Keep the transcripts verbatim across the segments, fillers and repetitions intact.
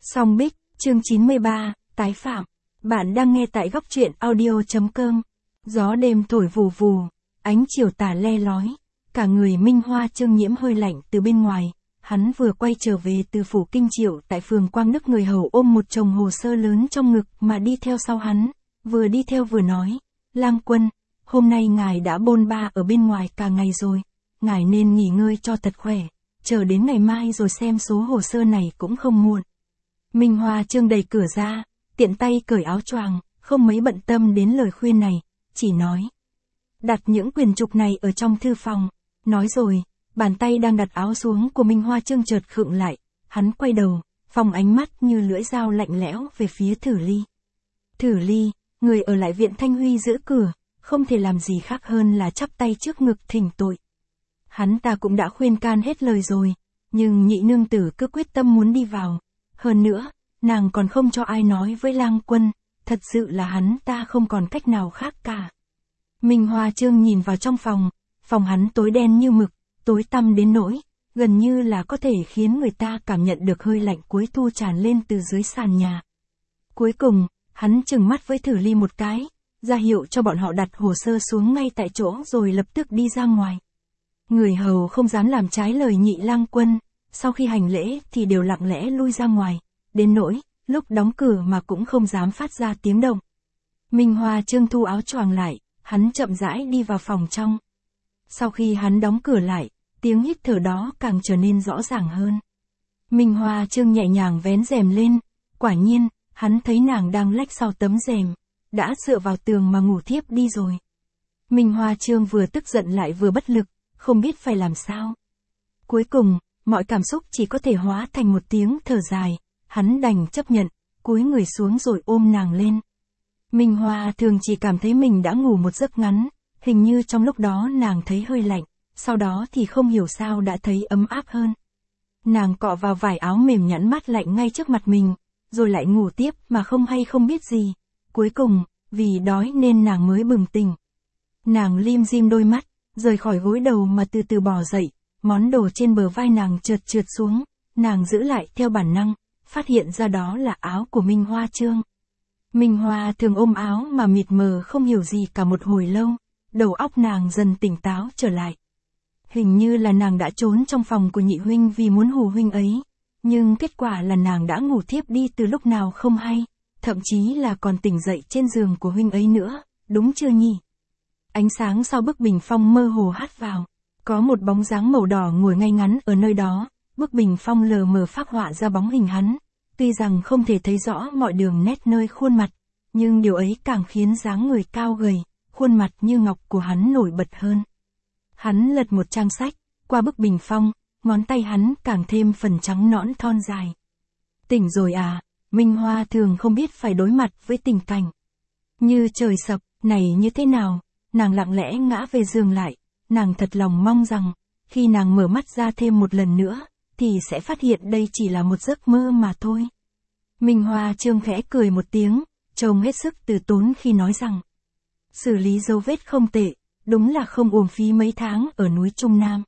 Song Bích, chương chín mươi ba, tái phạm. Bạn đang nghe tại góc truyện audio.com. Gió đêm thổi vù vù, ánh chiều tà le lói, cả người Minh Hoa Chương nhiễm hơi lạnh từ bên ngoài. Hắn vừa quay trở về từ phủ Kinh Triệu tại phường Quang Đức, người hầu ôm một chồng hồ sơ lớn trong ngực mà đi theo sau hắn, vừa đi theo vừa nói, Lang Quân, hôm nay ngài đã bôn ba ở bên ngoài cả ngày rồi, ngài nên nghỉ ngơi cho thật khỏe, chờ đến ngày mai rồi xem số hồ sơ này cũng không muộn. Minh Hoa Chương đẩy cửa ra, tiện tay cởi áo choàng, không mấy bận tâm đến lời khuyên này, chỉ nói. Đặt những quyển trục này ở trong thư phòng, nói rồi, bàn tay đang đặt áo xuống của Minh Hoa Chương chợt khựng lại, hắn quay đầu, phóng ánh mắt như lưỡi dao lạnh lẽo về phía Thử Ly. Thử Ly, người ở lại viện Thanh Huy giữ cửa, không thể làm gì khác hơn là chắp tay trước ngực thỉnh tội. Hắn ta cũng đã khuyên can hết lời rồi, nhưng nhị nương tử cứ quyết tâm muốn đi vào. Hơn nữa, nàng còn không cho ai nói với Lang Quân, thật sự là hắn ta không còn cách nào khác cả. Minh Hoa Chương nhìn vào trong phòng, phòng hắn tối đen như mực, tối tăm đến nỗi, gần như là có thể khiến người ta cảm nhận được hơi lạnh cuối thu tràn lên từ dưới sàn nhà. Cuối cùng, hắn trừng mắt với Thử Ly một cái, ra hiệu cho bọn họ đặt hồ sơ xuống ngay tại chỗ rồi lập tức đi ra ngoài. Người hầu không dám làm trái lời nhị Lang Quân, sau khi hành lễ thì đều lặng lẽ lui ra ngoài, đến nỗi, lúc đóng cửa mà cũng không dám phát ra tiếng động. Minh Hoa Chương thu áo choàng lại, hắn chậm rãi đi vào phòng trong. Sau khi hắn đóng cửa lại, tiếng hít thở đó càng trở nên rõ ràng hơn. Minh Hoa Chương nhẹ nhàng vén rèm lên, quả nhiên, hắn thấy nàng đang lách sau tấm rèm, đã dựa vào tường mà ngủ thiếp đi rồi. Minh Hoa Chương vừa tức giận lại vừa bất lực, không biết phải làm sao. Cuối cùng, mọi cảm xúc chỉ có thể hóa thành một tiếng thở dài, hắn đành chấp nhận, cúi người xuống rồi ôm nàng lên. Minh Hoa thường chỉ cảm thấy mình đã ngủ một giấc ngắn, hình như trong lúc đó nàng thấy hơi lạnh, sau đó thì không hiểu sao đã thấy ấm áp hơn. Nàng cọ vào vải áo mềm nhẵn mát lạnh ngay trước mặt mình, rồi lại ngủ tiếp mà không hay không biết gì. Cuối cùng, vì đói nên nàng mới bừng tỉnh. Nàng lim dim đôi mắt, rời khỏi gối đầu mà từ từ bò dậy. Món đồ trên bờ vai nàng trượt trượt xuống, nàng giữ lại theo bản năng, phát hiện ra đó là áo của Minh Hoa Chương. Minh Hoa thường ôm áo mà mịt mờ không hiểu gì cả một hồi lâu, đầu óc nàng dần tỉnh táo trở lại. Hình như là nàng đã trốn trong phòng của nhị huynh vì muốn hù huynh ấy, nhưng kết quả là nàng đã ngủ thiếp đi từ lúc nào không hay, thậm chí là còn tỉnh dậy trên giường của huynh ấy nữa, đúng chưa nhỉ? Ánh sáng sau bức bình phong mơ hồ hắt vào. Có một bóng dáng màu đỏ ngồi ngay ngắn ở nơi đó, bức bình phong lờ mờ phác họa ra bóng hình hắn, tuy rằng không thể thấy rõ mọi đường nét nơi khuôn mặt, nhưng điều ấy càng khiến dáng người cao gầy, khuôn mặt như ngọc của hắn nổi bật hơn. Hắn lật một trang sách, qua bức bình phong, ngón tay hắn càng thêm phần trắng nõn thon dài. Tỉnh rồi à, Minh Hoa thường không biết phải đối mặt với tình cảnh. Như trời sập, này như thế nào, nàng lặng lẽ ngã về giường lại. Nàng thật lòng mong rằng, khi nàng mở mắt ra thêm một lần nữa, thì sẽ phát hiện đây chỉ là một giấc mơ mà thôi. Minh Hoa Chương khẽ cười một tiếng, trông hết sức từ tốn khi nói rằng, xử lý dấu vết không tệ, đúng là không uổng phí mấy tháng ở núi Trung Nam.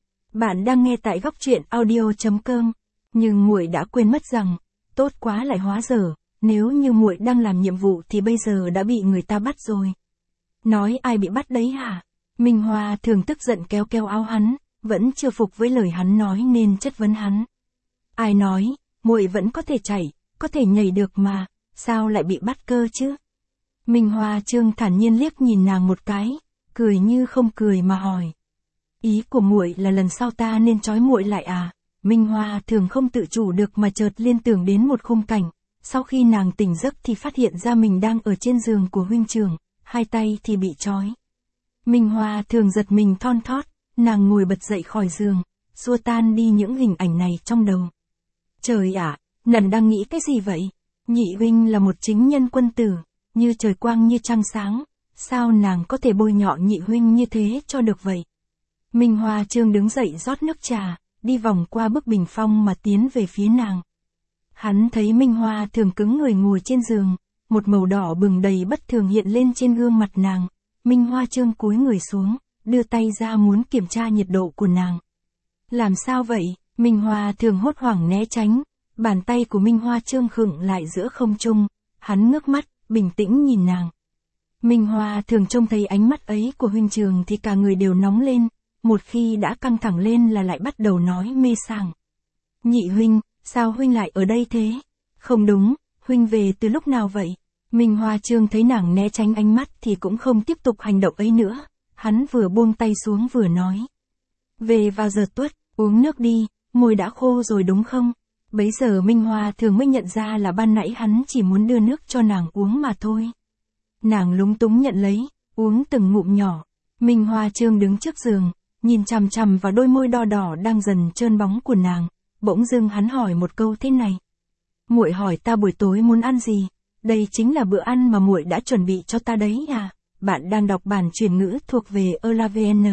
Bạn đang nghe tại góc truyện audio.com, nhưng muội đã quên mất rằng, tốt quá lại hóa dở, nếu như muội đang làm nhiệm vụ thì bây giờ đã bị người ta bắt rồi. Nói ai bị bắt đấy hả? Minh Hoa thường tức giận kéo kéo áo hắn, vẫn chưa phục với lời hắn nói nên chất vấn hắn. Ai nói, muội vẫn có thể chạy, có thể nhảy được mà, sao lại bị bắt cơ chứ? Minh Hoa Chương thản nhiên liếc nhìn nàng một cái, cười như không cười mà hỏi. Ý của muội là lần sau ta nên trói muội lại à? Minh Hoa thường không tự chủ được mà chợt liên tưởng đến một khung cảnh, sau khi nàng tỉnh giấc thì phát hiện ra mình đang ở trên giường của huynh trưởng, hai tay thì bị trói. Minh Hoa thường giật mình thon thót, nàng ngồi bật dậy khỏi giường, xua tan đi những hình ảnh này trong đầu. Trời ạ, nàng đang nghĩ cái gì vậy? Nhị huynh là một chính nhân quân tử, như trời quang như trăng sáng, sao nàng có thể bôi nhọ nhị huynh như thế cho được vậy? Minh Hoa Chương đứng dậy rót nước trà, đi vòng qua bức bình phong mà tiến về phía nàng. Hắn thấy Minh Hoa thường cứng người ngồi trên giường, một màu đỏ bừng đầy bất thường hiện lên trên gương mặt nàng. Minh Hoa Chương cúi người xuống, đưa tay ra muốn kiểm tra nhiệt độ của nàng. Làm sao vậy? Minh Hoa thường hốt hoảng né tránh, Bàn tay của Minh Hoa Trương khựng lại giữa không trung, hắn ngước mắt, bình tĩnh nhìn nàng. Minh Hoa thường trông thấy ánh mắt ấy của huynh trường thì cả người đều nóng lên, một khi đã căng thẳng lên là lại bắt đầu nói mê sảng. Nhị huynh, sao huynh lại ở đây thế? Không đúng, huynh về từ lúc nào vậy? Minh Hoa Trương thấy nàng né tránh ánh mắt thì cũng không tiếp tục hành động ấy nữa, hắn vừa buông tay xuống vừa nói. Về vào giờ tuất, uống nước đi, môi đã khô rồi đúng không? Bấy giờ Minh Hoa Thường mới nhận ra là ban nãy hắn chỉ muốn đưa nước cho nàng uống mà thôi. Nàng lúng túng nhận lấy, uống từng ngụm nhỏ. Minh Hoa Trương đứng trước giường, nhìn chằm chằm vào đôi môi đỏ đỏ đang dần trơn bóng của nàng, bỗng dưng hắn hỏi một câu thế này. Muội hỏi ta buổi tối muốn ăn gì? Đây chính là bữa ăn mà muội đã chuẩn bị cho ta đấy à? Bạn đang đọc bản truyền ngữ thuộc về Elavn.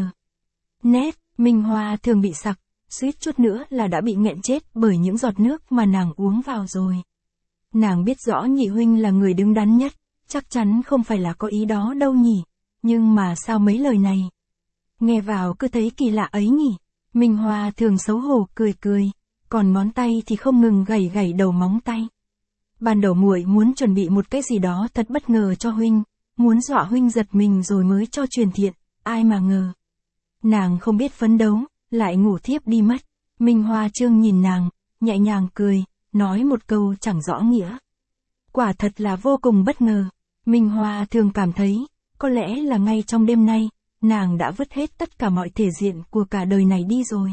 Nét, Minh Hoa Thường bị sặc, suýt chút nữa là đã bị nghẹn chết bởi những giọt nước mà nàng uống vào rồi. Nàng biết rõ nhị huynh là người đứng đắn nhất, chắc chắn không phải là có ý đó đâu nhỉ, nhưng mà sao mấy lời này? Nghe vào cứ thấy kỳ lạ ấy nhỉ. Minh Hoa Thường xấu hổ cười cười, còn ngón tay thì không ngừng gảy gảy đầu móng tay. Ban đầu muội muốn chuẩn bị một cái gì đó thật bất ngờ cho huynh, muốn dọa huynh giật mình rồi mới cho truyền thiện, ai mà ngờ. Nàng không biết phấn đấu, lại ngủ thiếp đi mất. Minh Hoa Trương nhìn nàng, nhẹ nhàng cười, nói một câu chẳng rõ nghĩa. Quả thật là vô cùng bất ngờ. Minh Hoa Thường cảm thấy, có lẽ là ngay trong đêm nay, nàng đã vứt hết tất cả mọi thể diện của cả đời này đi rồi.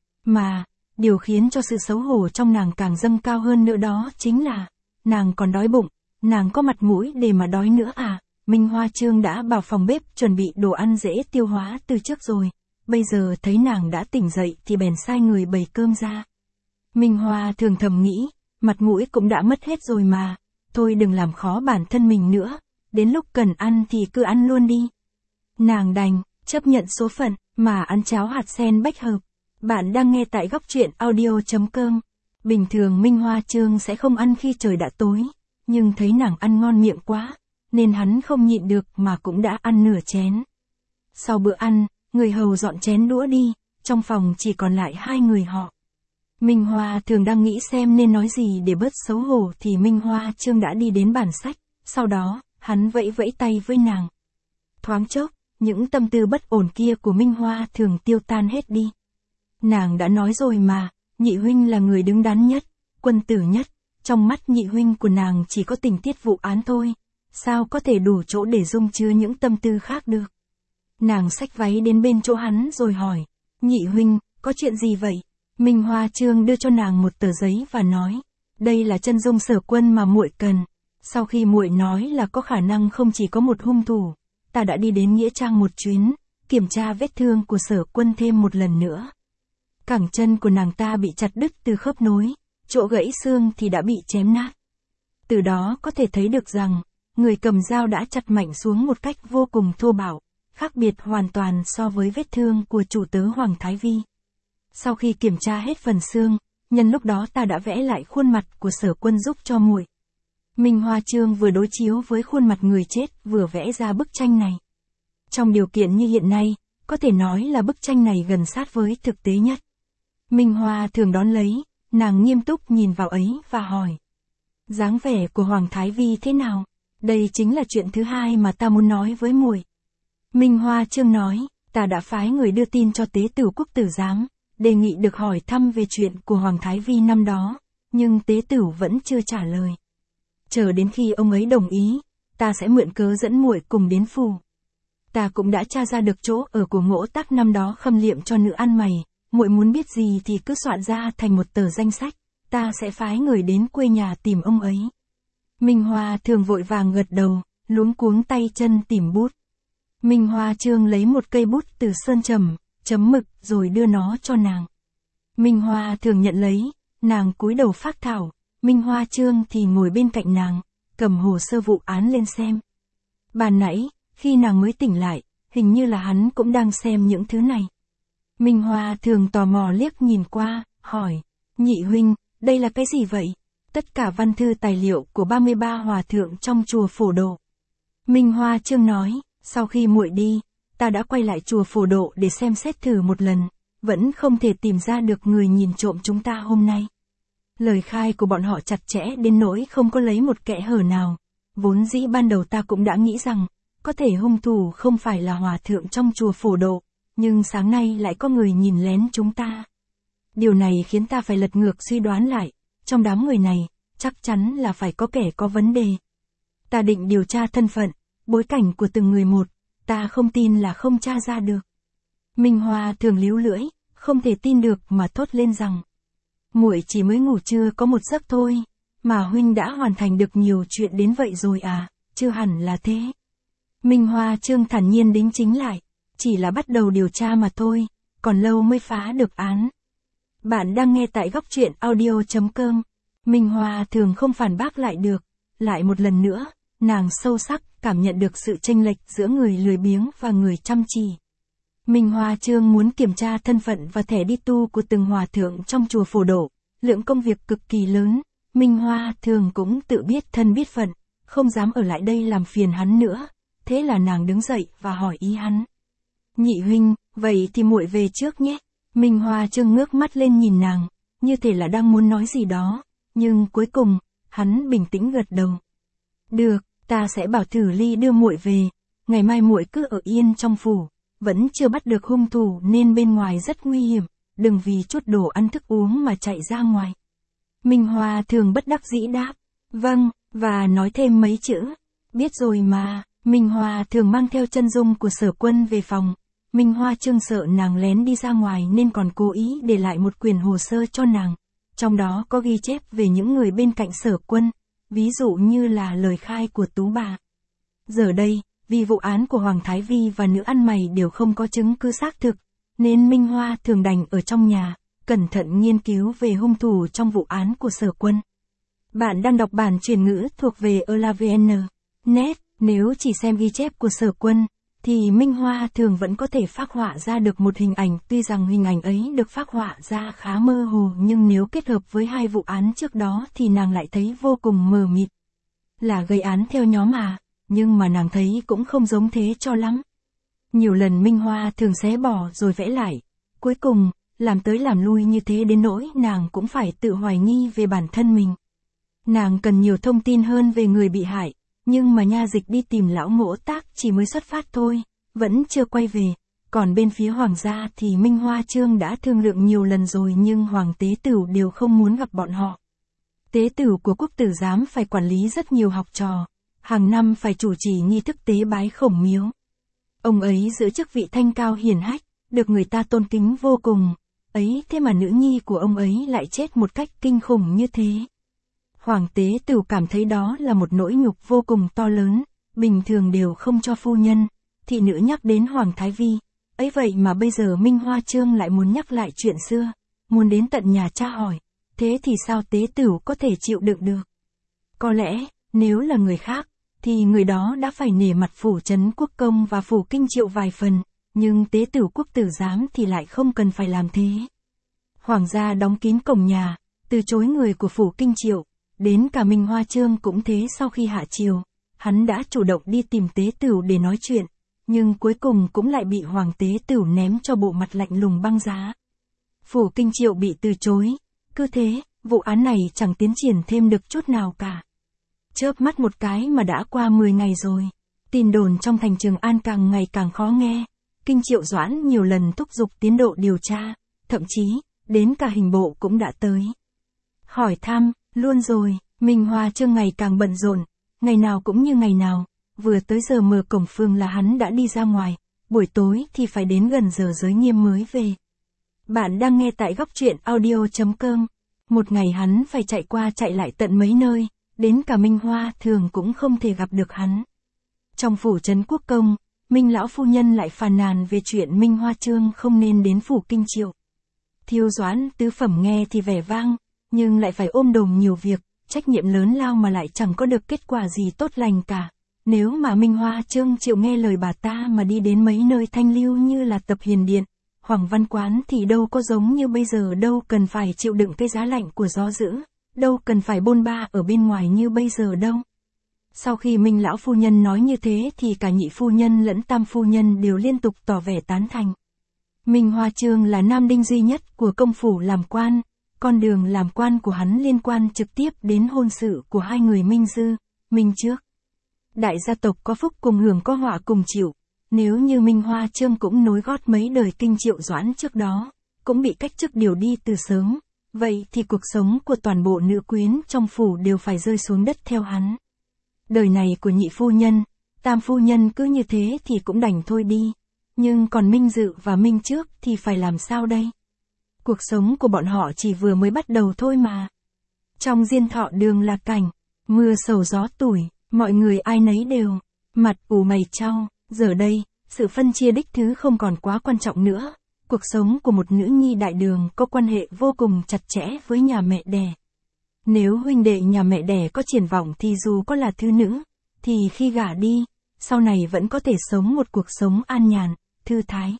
Mà, điều khiến cho sự xấu hổ trong nàng càng dâng cao hơn nữa đó chính là, nàng còn đói bụng, nàng có mặt mũi để mà đói nữa à? Minh Hoa Trương đã vào phòng bếp chuẩn bị đồ ăn dễ tiêu hóa từ trước rồi, bây giờ thấy nàng đã tỉnh dậy thì bèn sai người bày cơm ra. Minh Hoa Thường thầm nghĩ, mặt mũi cũng đã mất hết rồi mà, thôi đừng làm khó bản thân mình nữa, đến lúc cần ăn thì cứ ăn luôn đi. Nàng đành, chấp nhận số phận, mà ăn cháo hạt sen bách hợp. Bạn đang nghe tại góc truyện audio.com. Bình thường Minh Hoa Trương sẽ không ăn khi trời đã tối, nhưng thấy nàng ăn ngon miệng quá, nên hắn không nhịn được mà cũng đã ăn nửa chén. Sau bữa ăn, người hầu dọn chén đũa đi, trong phòng chỉ còn lại hai người họ. Minh Hoa Thường đang nghĩ xem nên nói gì để bớt xấu hổ thì Minh Hoa Trương đã đi đến bàn sách, sau đó, hắn vẫy vẫy tay với nàng. Thoáng chốc, những tâm tư bất ổn kia của Minh Hoa Thường tiêu tan hết đi. Nàng đã nói rồi mà, nhị huynh là người đứng đắn nhất, quân tử nhất, trong mắt nhị huynh của nàng chỉ có tình tiết vụ án thôi, sao có thể đủ chỗ để dung chứa những tâm tư khác được. Nàng xách váy đến bên chỗ hắn rồi hỏi, nhị huynh, có chuyện gì vậy? Minh Hoa Trương đưa cho nàng một tờ giấy và nói, đây là chân dung Sở Quân mà muội cần. Sau khi muội nói là có khả năng không chỉ có một hung thủ, ta đã đi đến nghĩa trang một chuyến, kiểm tra vết thương của Sở Quân thêm một lần nữa. Cẳng chân của nàng ta bị chặt đứt từ khớp nối, chỗ gãy xương thì đã bị chém nát. Từ đó có thể thấy được rằng, người cầm dao đã chặt mạnh xuống một cách vô cùng thô bạo, khác biệt hoàn toàn so với vết thương của chủ tớ Hoàng Thái Vi. Sau khi kiểm tra hết phần xương, nhân lúc đó ta đã vẽ lại khuôn mặt của Sở Quân giúp cho muội. Minh Hoa Trương vừa đối chiếu với khuôn mặt người chết vừa vẽ ra bức tranh này. Trong điều kiện như hiện nay, có thể nói là bức tranh này gần sát với thực tế nhất. Minh Hoa Thường đón lấy, nàng nghiêm túc nhìn vào ấy và hỏi. Dáng vẻ của Hoàng Thái Vi thế nào? Đây chính là chuyện thứ hai mà ta muốn nói với muội. Minh Hoa Trương nói, ta đã phái người đưa tin cho Tế Tửu Quốc Tử Giám, đề nghị được hỏi thăm về chuyện của Hoàng Thái Vi năm đó, nhưng Tế Tửu vẫn chưa trả lời. Chờ đến khi ông ấy đồng ý, ta sẽ mượn cớ dẫn muội cùng đến phủ. Ta cũng đã tra ra được chỗ ở của Ngỗ Tắc năm đó khâm liệm cho nữ ăn mày, muội muốn biết gì thì cứ soạn ra thành một tờ danh sách, ta sẽ phái người đến quê nhà tìm ông ấy. Minh Hoa Thường vội vàng gật đầu, luống cuống tay chân tìm bút. Minh Hoa Trương lấy một cây bút từ sơn trầm, chấm mực rồi đưa nó cho nàng. Minh Hoa Thường nhận lấy, nàng cúi đầu phác thảo, Minh Hoa Trương thì ngồi bên cạnh nàng, cầm hồ sơ vụ án lên xem. Ban nãy, khi nàng mới tỉnh lại, hình như là hắn cũng đang xem những thứ này. Minh Hoa Thường tò mò liếc nhìn qua, hỏi, nhị huynh, đây là cái gì vậy? Tất cả văn thư tài liệu của ba mươi ba hòa thượng trong chùa Phổ Độ. Minh Hoa Trương nói, sau khi muội đi, ta đã quay lại chùa Phổ Độ để xem xét thử một lần, vẫn không thể tìm ra được người nhìn trộm chúng ta hôm nay. Lời khai của bọn họ chặt chẽ đến nỗi không có lấy một kẽ hở nào. Vốn dĩ ban đầu ta cũng đã nghĩ rằng, có thể hung thủ không phải là hòa thượng trong chùa Phổ Độ, nhưng sáng nay lại có người nhìn lén chúng ta. Điều này khiến ta phải lật ngược suy đoán lại, trong đám người này, chắc chắn là phải có kẻ có vấn đề. Ta định điều tra thân phận, bối cảnh của từng người một, ta không tin là không tra ra được. Minh Hoa thường líu lưỡi, không thể tin được mà thốt lên rằng, muội chỉ mới ngủ trưa có một giấc thôi, mà huynh đã hoàn thành được nhiều chuyện đến vậy rồi à, chưa hẳn là thế. Minh Hoa Trương thản nhiên đính chính lại, chỉ là bắt đầu điều tra mà thôi, còn lâu mới phá được án. Bạn đang nghe tại góc truyện audio chấm com. Minh Hoa thường không phản bác lại được, lại một lần nữa, nàng sâu sắc cảm nhận được sự chênh lệch giữa người lười biếng và người chăm chỉ. Minh Hoa Trương muốn kiểm tra thân phận và thẻ đi tu của từng hòa thượng trong chùa Phổ Độ, lượng công việc cực kỳ lớn, Minh Hoa thường cũng tự biết thân biết phận, không dám ở lại đây làm phiền hắn nữa, thế là nàng đứng dậy và hỏi ý hắn. Nhị huynh, vậy thì muội về trước nhé. Minh Hoa Trương ngước mắt lên nhìn nàng, như thể là đang muốn nói gì đó, nhưng cuối cùng, hắn bình tĩnh gật đầu. Được, ta sẽ bảo Thử Ly đưa muội về, ngày mai muội cứ ở yên trong phủ, vẫn chưa bắt được hung thủ nên bên ngoài rất nguy hiểm, đừng vì chút đồ ăn thức uống mà chạy ra ngoài. Minh Hoa thường bất đắc dĩ đáp, vâng, và nói thêm mấy chữ, biết rồi mà. Minh Hoa thường mang theo chân dung của Sở Quân về phòng. Minh Hoa Trương sợ nàng lén đi ra ngoài nên còn cố ý để lại một quyển hồ sơ cho nàng. Trong đó có ghi chép về những người bên cạnh Sở Quân, ví dụ như là lời khai của Tú bà. Giờ đây, vì vụ án của Hoàng Thái Vi và nữ ăn mày đều không có chứng cứ xác thực, nên Minh Hoa thường đành ở trong nhà, cẩn thận nghiên cứu về hung thủ trong vụ án của Sở Quân. Bạn đang đọc bản chuyển ngữ thuộc về elavn chấm net. Nếu chỉ xem ghi chép của Sở Quân, thì Minh Hoa thường vẫn có thể phác họa ra được một hình ảnh, tuy rằng hình ảnh ấy được phác họa ra khá mơ hồ, nhưng nếu kết hợp với hai vụ án trước đó thì nàng lại thấy vô cùng mờ mịt. Là gây án theo nhóm à, nhưng mà nàng thấy cũng không giống thế cho lắm. Nhiều lần Minh Hoa thường xé bỏ rồi vẽ lại, cuối cùng, làm tới làm lui như thế đến nỗi nàng cũng phải tự hoài nghi về bản thân mình. Nàng cần nhiều thông tin hơn về người bị hại. Nhưng mà nha dịch đi tìm lão Ngỗ Tác chỉ mới xuất phát thôi, vẫn chưa quay về, còn bên phía Hoàng gia thì Minh Hoa Trương đã thương lượng nhiều lần rồi nhưng Hoàng Tế Tửu đều không muốn gặp bọn họ. Tế Tửu của Quốc Tử Giám phải quản lý rất nhiều học trò, hàng năm phải chủ trì nghi thức tế bái khổng miếu. Ông ấy giữ chức vị thanh cao hiển hách, được người ta tôn kính vô cùng, ấy thế mà nữ nhi của ông ấy lại chết một cách kinh khủng như thế. Hoàng Tế Tửu cảm thấy đó là một nỗi nhục vô cùng to lớn, bình thường đều không cho phu nhân, thị nữ nhắc đến Hoàng Thái Vi, ấy vậy mà bây giờ Minh Hoa Trương lại muốn nhắc lại chuyện xưa, muốn đến tận nhà tra hỏi, thế thì sao Tế Tửu có thể chịu đựng được? Có lẽ, nếu là người khác, thì người đó đã phải nể mặt phủ trấn Quốc Công và phủ Kinh Triệu vài phần, nhưng Tế Tửu Quốc Tử Giám thì lại không cần phải làm thế. Hoàng gia đóng kín cổng nhà, từ chối người của phủ Kinh Triệu. Đến cả Minh Hoa Trương cũng thế, sau khi hạ triều, hắn đã chủ động đi tìm Tế Tửu để nói chuyện, nhưng cuối cùng cũng lại bị Hoàng Tế Tửu ném cho bộ mặt lạnh lùng băng giá. Phủ Kinh Triệu bị từ chối, cứ thế, vụ án này chẳng tiến triển thêm được chút nào cả. Chớp mắt một cái mà đã qua mười ngày rồi, tin đồn trong thành Trường An càng ngày càng khó nghe, Kinh Triệu Doãn nhiều lần thúc giục tiến độ điều tra, thậm chí, đến cả hình bộ cũng đã tới. Hỏi thăm, luôn rồi, Minh Hoa Trương ngày càng bận rộn, ngày nào cũng như ngày nào, vừa tới giờ mở cổng phường là hắn đã đi ra ngoài, buổi tối thì phải đến gần giờ giới nghiêm mới về. Bạn đang nghe tại góc truyện audio chấm com. Một ngày hắn phải chạy qua chạy lại tận mấy nơi, đến cả Minh Hoa thường cũng không thể gặp được hắn. Trong phủ trấn Quốc Công, Minh lão phu nhân lại phàn nàn về chuyện Minh Hoa Trương không nên đến phủ Kinh Triệu. Thiêu Doãn tứ phẩm nghe thì vẻ vang, nhưng lại phải ôm đồm nhiều việc, trách nhiệm lớn lao mà lại chẳng có được kết quả gì tốt lành cả. Nếu mà Minh Hoa Trương chịu nghe lời bà ta mà đi đến mấy nơi thanh lưu như là Tập Hiền Điện, Hoàng Văn Quán thì đâu có giống như bây giờ, đâu cần phải chịu đựng cái giá lạnh của gió dữ, đâu cần phải bôn ba ở bên ngoài như bây giờ đâu. Sau khi Minh lão phu nhân nói như thế thì cả nhị phu nhân lẫn tam phu nhân đều liên tục tỏ vẻ tán thành. Minh Hoa Trương là nam đinh duy nhất của công phủ làm quan, con đường làm quan của hắn liên quan trực tiếp đến hôn sự của hai người Minh Dư, Minh Trước. Đại gia tộc có phúc cùng hưởng có họa cùng chịu, nếu như Minh Hoa Trương cũng nối gót mấy đời Kinh Triệu Doãn trước đó, cũng bị cách chức điều đi từ sớm, vậy thì cuộc sống của toàn bộ nữ quyến trong phủ đều phải rơi xuống đất theo hắn. Đời này của nhị phu nhân, tam phu nhân cứ như thế thì cũng đành thôi đi, nhưng còn Minh Dự và Minh Trước thì phải làm sao đây? Cuộc sống của bọn họ chỉ vừa mới bắt đầu thôi mà. Trong Diên Thọ Đường là cảnh, mưa sầu gió tủi, mọi người ai nấy đều, mặt ủ mày chau, giờ đây, sự phân chia đích thứ không còn quá quan trọng nữa. Cuộc sống của một nữ nhi đại đường có quan hệ vô cùng chặt chẽ với nhà mẹ đẻ. Nếu huynh đệ nhà mẹ đẻ có triển vọng thì dù có là thư nữ, thì khi gả đi, sau này vẫn có thể sống một cuộc sống an nhàn, thư thái.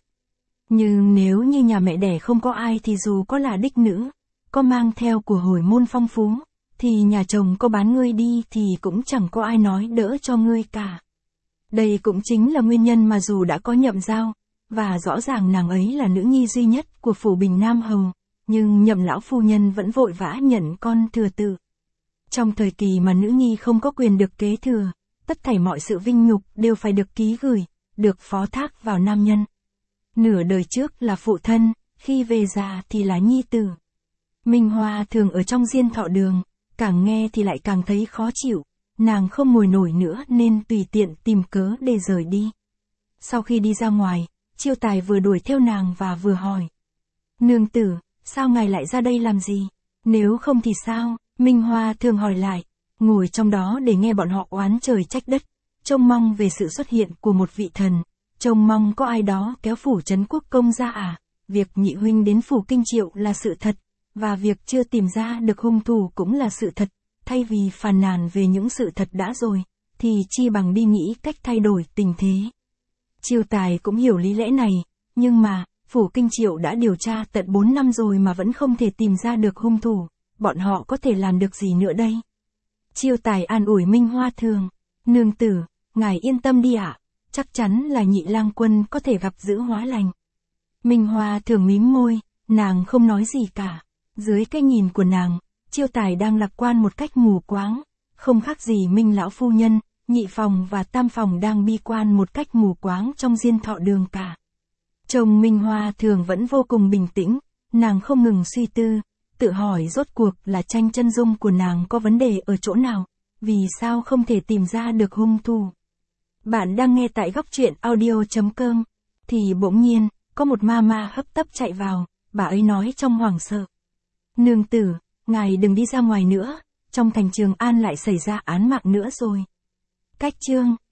Nhưng nếu như nhà mẹ đẻ không có ai thì dù có là đích nữ, có mang theo của hồi môn phong phú, thì nhà chồng có bán ngươi đi thì cũng chẳng có ai nói đỡ cho ngươi cả. Đây cũng chính là nguyên nhân mà dù đã có Nhậm Giao, và rõ ràng nàng ấy là nữ nhi duy nhất của phủ Bình Nam Hầu, nhưng Nhậm lão phu nhân vẫn vội vã nhận con thừa tự. Trong thời kỳ mà nữ nhi không có quyền được kế thừa, tất thảy mọi sự vinh nhục đều phải được ký gửi, được phó thác vào nam nhân. Nửa đời trước là phụ thân, khi về già thì là nhi tử. Minh Hoa thường ở trong Diên Thọ Đường, càng nghe thì lại càng thấy khó chịu, nàng không ngồi nổi nữa nên tùy tiện tìm cớ để rời đi. Sau khi đi ra ngoài, Chiêu Tài vừa đuổi theo nàng và vừa hỏi. Nương tử, sao ngài lại ra đây làm gì? Nếu không thì sao? Minh Hoa thường hỏi lại, ngồi trong đó để nghe bọn họ oán trời trách đất, trông mong về sự xuất hiện của một vị thần, trông mong có ai đó kéo phủ trấn quốc công ra à? Việc nhị huynh đến phủ Kinh Triệu là sự thật, và việc chưa tìm ra được hung thủ cũng là sự thật, thay vì phàn nàn về những sự thật đã rồi, thì chi bằng đi nghĩ cách thay đổi tình thế. Chiêu Tài cũng hiểu lý lẽ này, nhưng mà, phủ Kinh Triệu đã điều tra tận bốn năm rồi mà vẫn không thể tìm ra được hung thủ, bọn họ có thể làm được gì nữa đây? Chiêu Tài an ủi Minh Hoa Thường, nương tử, ngài yên tâm đi ạ, chắc chắn là Nhị Lang Quân có thể gặp dữ hóa lành. Minh Hoa Thường mím môi, nàng không nói gì cả, dưới cái nhìn của nàng, Chiêu Tài đang lạc quan một cách mù quáng, không khác gì Minh lão phu nhân, Nhị phòng và Tam phòng đang bi quan một cách mù quáng trong Diên Thọ Đường cả. Chồng Minh Hoa Thường vẫn vô cùng bình tĩnh, nàng không ngừng suy tư, tự hỏi rốt cuộc là Tranh Chân Dung của nàng có vấn đề ở chỗ nào, vì sao không thể tìm ra được hung thủ. Bạn đang nghe tại góc truyện audio chấm com, thì bỗng nhiên, có một ma ma hấp tấp chạy vào, bà ấy nói trong hoảng sợ. Nương tử, ngài đừng đi ra ngoài nữa, trong thành Trường An lại xảy ra án mạng nữa rồi. Cách chương